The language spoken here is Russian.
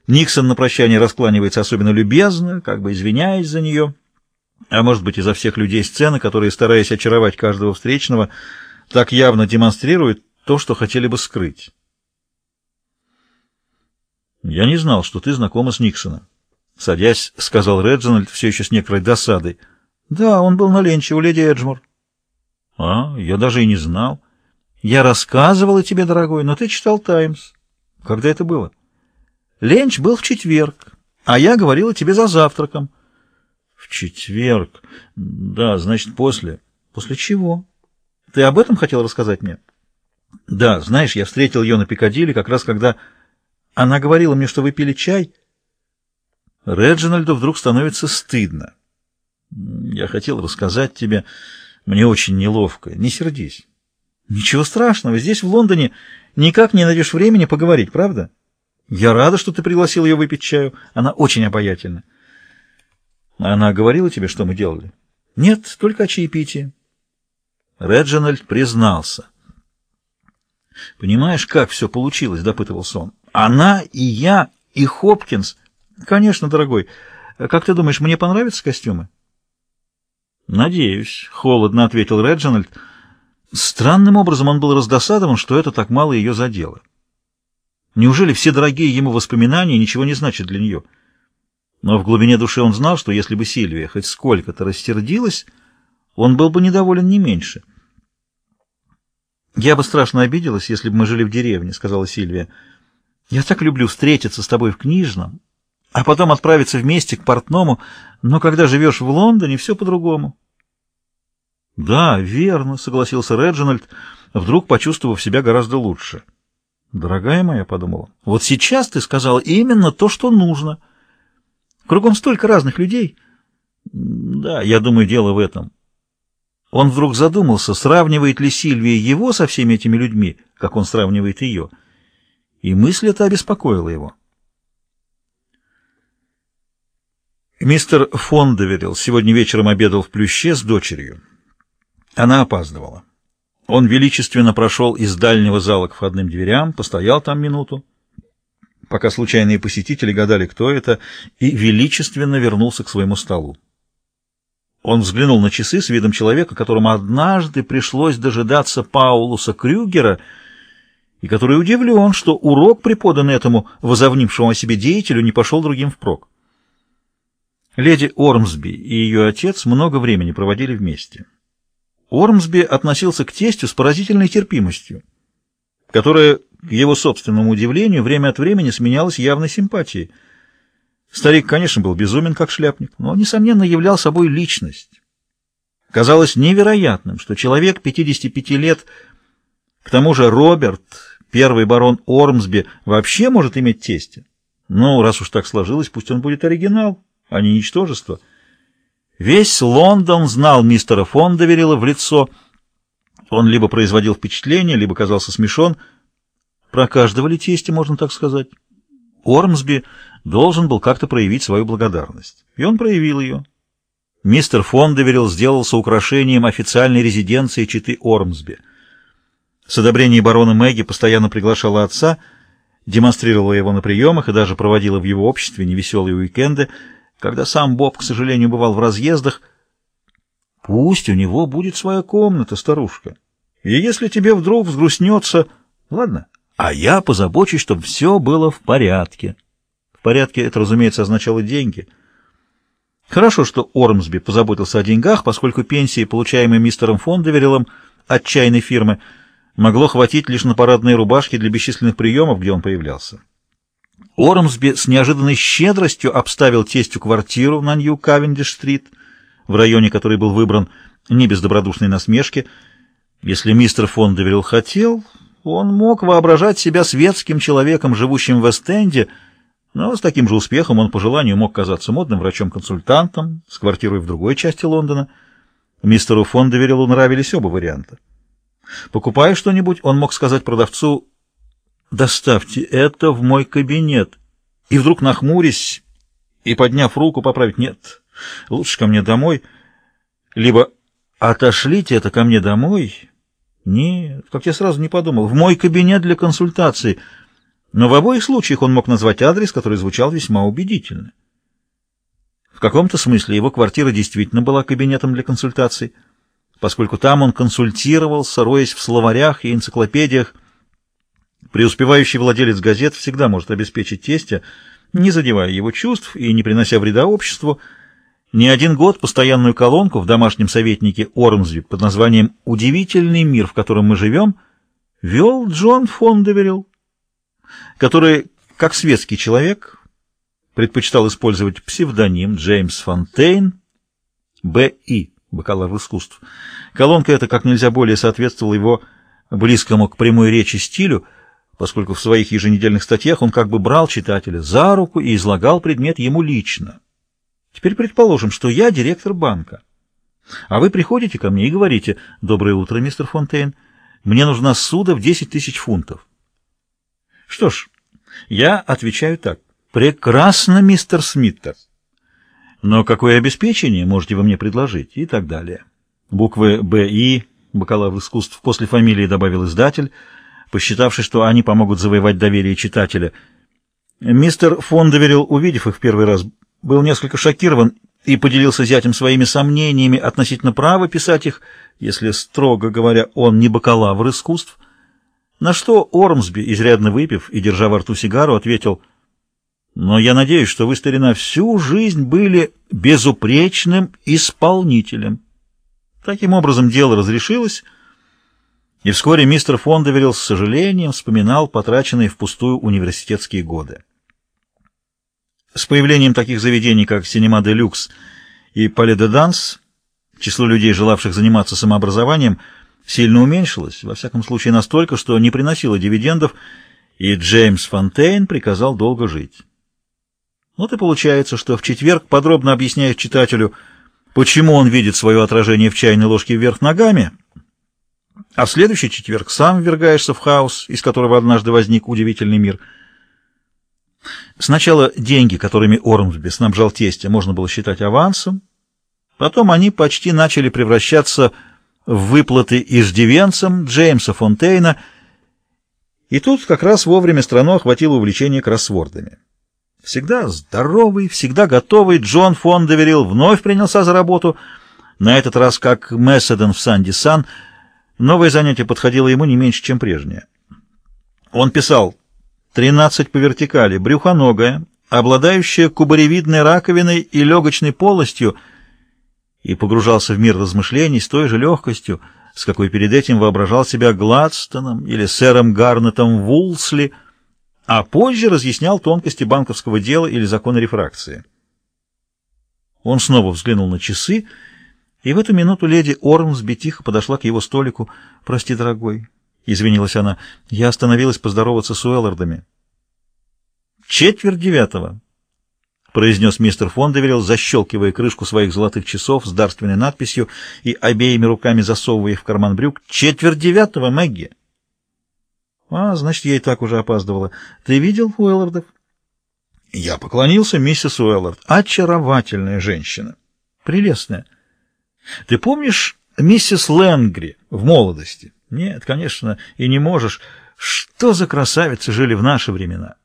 Никсон на прощание раскланивается особенно любезно, как бы извиняясь за нее, а может быть и за всех людей сцены, которые, стараясь очаровать каждого встречного, так явно демонстрируют то, что хотели бы скрыть. «Я не знал, что ты знакома с Никсоном», — садясь, сказал Реджинальд, все еще с некоторой досадой. «Да, он был на ленче у леди Эджмор». Я даже и не знал. Я рассказывала тебе, дорогой, но ты читал «Таймс». Когда это было? Ленч был в четверг, а я говорила тебе за завтраком». «В четверг? Да, значит, после». «После чего? Ты об этом хотел рассказать мне?» «Да, знаешь, я встретил ее на Пикадилли, как раз когда она говорила мне, что вы пили чай». Реджинальду вдруг становится стыдно. «Я хотел рассказать тебе, мне очень неловко, не сердись». «Ничего страшного, здесь, в Лондоне, никак не найдешь времени поговорить, правда? Я рада, что ты пригласил ее выпить чаю, она очень обаятельна». «Она говорила тебе, что мы делали?» «Нет, только о чаепитии». Реджинальд признался. «Понимаешь, как все получилось?» — допытывался он. «Она и я, и Хопкинс». «Конечно, дорогой. Как ты думаешь, мне понравятся костюмы?» «Надеюсь», — холодно ответил Реджинальд. Странным образом он был раздосадован, что это так мало ее задело. Неужели все дорогие ему воспоминания ничего не значат для нее? Но в глубине души он знал, что если бы Сильвия хоть сколько-то рассердилась, он был бы недоволен не меньше. «Я бы страшно обиделась, если бы мы жили в деревне», — сказала Сильвия. «Я так люблю встретиться с тобой в книжном, а потом отправиться вместе к портному, но когда живешь в Лондоне, все по-другому». «Да, верно», — согласился Реджинальд, вдруг почувствовав себя гораздо лучше. «Дорогая моя», — подумала, — «вот сейчас ты сказала именно то, что нужно. Кругом столько разных людей». «Да, я думаю, дело в этом». Он вдруг задумался, сравнивает ли Сильвия его со всеми этими людьми, как он сравнивает ее, и мысль эта обеспокоила его. Мистер Фондеверилл сегодня вечером обедал в Плюще с дочерью. Она опаздывала. Он величественно прошел из дальнего зала к входным дверям, постоял там минуту, пока случайные посетители гадали, кто это, и величественно вернулся к своему столу. Он взглянул на часы с видом человека, которому однажды пришлось дожидаться Паулуса Крюгера, и который удивлен, что урок, преподанный этому возомнившему о себе деятелю, не пошел другим впрок. Леди Ормсби и ее отец много времени проводили вместе. Ормсби относился к тестю с поразительной терпимостью, которая, к его собственному удивлению, время от времени сменялась явной симпатией. Старик, конечно, был безумен, как шляпник, но, несомненно, являл собой личность. Казалось невероятным, что человек 55 лет, к тому же Роберт, первый барон Ормсби, вообще может иметь тестя. Ну, раз уж так сложилось, пусть он будет оригинал, а не ничтожество. Весь Лондон знал мистера Фондеверилла в лицо. Он либо производил впечатление, либо казался смешон. Про каждого ли тестя, можно так сказать? Ормсби должен был как-то проявить свою благодарность. И он проявил ее. Мистер Фондеверилл сделался украшением официальной резиденции четы Ормсби. С одобрения барона Мэгги постоянно приглашала отца, демонстрировала его на приемах и даже проводила в его обществе невеселые уикенды, когда сам Боб, к сожалению, бывал в разъездах. «Пусть у него будет своя комната, старушка. И если тебе вдруг взгрустнется... Ладно, а я позабочусь, чтобы все было в порядке». В порядке это, разумеется, означало деньги. Хорошо, что Ормсби позаботился о деньгах, поскольку пенсии, получаемые мистером Фондевериллом от чайной фирмы, могло хватить лишь на парадные рубашки для бесчисленных приемов, где он появлялся. Ормсби с неожиданной щедростью обставил тестю квартиру на Нью-Кавендиш-стрит, в районе, который был выбран не без добродушной насмешки. Если мистер Фондеверилл хотел, он мог воображать себя светским человеком, живущим в Вест-Энде, но с таким же успехом он по желанию мог казаться модным врачом-консультантом с квартирой в другой части Лондона. Мистеру Фондевериллу нравились оба варианта. Покупая что-нибудь, он мог сказать продавцу: «Доставьте это в мой кабинет», и вдруг, нахмурясь и подняв руку, поправить: «Нет, лучше ко мне домой», либо «Отошлите это ко мне домой». «Нет, как я сразу не подумал, в мой кабинет для консультации». но в обоих случаях он мог назвать адрес, который звучал весьма убедительно. В каком-то смысле его квартира действительно была кабинетом для консультаций, поскольку там он консультировался, роясь в словарях и энциклопедиях. Преуспевающий владелец газет всегда может обеспечить тестя, не задевая его чувств и не принося вреда обществу. Не один год постоянную колонку в домашнем советнике Ормсби под названием «Удивительный мир, в котором мы живем» вел Джон Фондеверилл, который, как светский человек, предпочитал использовать псевдоним Джеймс Фонтейн, Б.И., бакалавр искусств. Колонка эта как нельзя более соответствовала его близкому к прямой речи стилю, поскольку в своих еженедельных статьях он как бы брал читателя за руку и излагал предмет ему лично. Теперь предположим, что я директор банка, а вы приходите ко мне и говорите: «Доброе утро, мистер Фонтейн, мне нужна ссуда в 10 тысяч фунтов». Что ж, я отвечаю так: «Прекрасно, мистер Смиттер. Но какое обеспечение можете вы мне предложить?» И так далее. Буквы «Б.И», бакалавр искусств, после фамилии добавил издатель, посчитавший, что они помогут завоевать доверие читателя. Мистер Фондеверилл, увидев их в первый раз, был несколько шокирован и поделился с зятем своими сомнениями относительно права писать их, если, строго говоря, он не бакалавр искусств, на что Ормсби, изрядно выпив и держа во рту сигару, ответил: «Но я надеюсь, что вы, старина, всю жизнь были безупречным исполнителем». Таким образом, дело разрешилось, и вскоре мистер Фондеверилл с сожалением вспоминал потраченные впустую университетские годы. С появлением таких заведений, как «Синема де Люкс» и «Пале де Данс», число людей, желавших заниматься самообразованием, сильно уменьшилось, во всяком случае настолько, что не приносило дивидендов, и Джеймс Фонтейн приказал долго жить. Вот и получается, что в четверг подробно объясняет читателю, почему он видит свое отражение в чайной ложке вверх ногами, а в следующий четверг сам ввергаешься в хаос, из которого однажды возник удивительный мир. Сначала деньги, которыми Ормсби снабжал тестя, можно было считать авансом, потом они почти начали превращаться в выплаты иждивенцам Джеймса Фонтейна, и тут как раз вовремя страну охватило увлечение кроссвордами. Всегда здоровый, всегда готовый, Джон Фондеверилл вновь принялся за работу, на этот раз как Месседен в «Санди Сан». Новое занятие подходило ему не меньше, чем прежнее. Он писал: 13 по вертикали, брюхоногая, обладающая кубаревидной раковиной и легочной полостью, и погружался в мир размышлений с той же легкостью, с какой перед этим воображал себя Гладстоном или сэром Гарнетом Вулсли, а позже разъяснял тонкости банковского дела или закона рефракции. Он снова взглянул на часы, и в эту минуту леди Ормсби тихо подошла к его столику. «Прости, дорогой», — извинилась она, — «я остановилась поздороваться с Уэллардами». 9:15, — произнес мистер Фондеверилл, защелкивая крышку своих золотых часов с дарственной надписью и обеими руками засовывая их в карман брюк. 9:45, Мэгги. «А, значит, я и так уже опаздывала. Ты видел Уэллардов?» Я поклонился миссис Уэллард. Очаровательная женщина. Прелестная. Ты помнишь миссис Лэнгри в молодости? Нет, конечно, и не можешь. Что за красавицы жили в наши времена?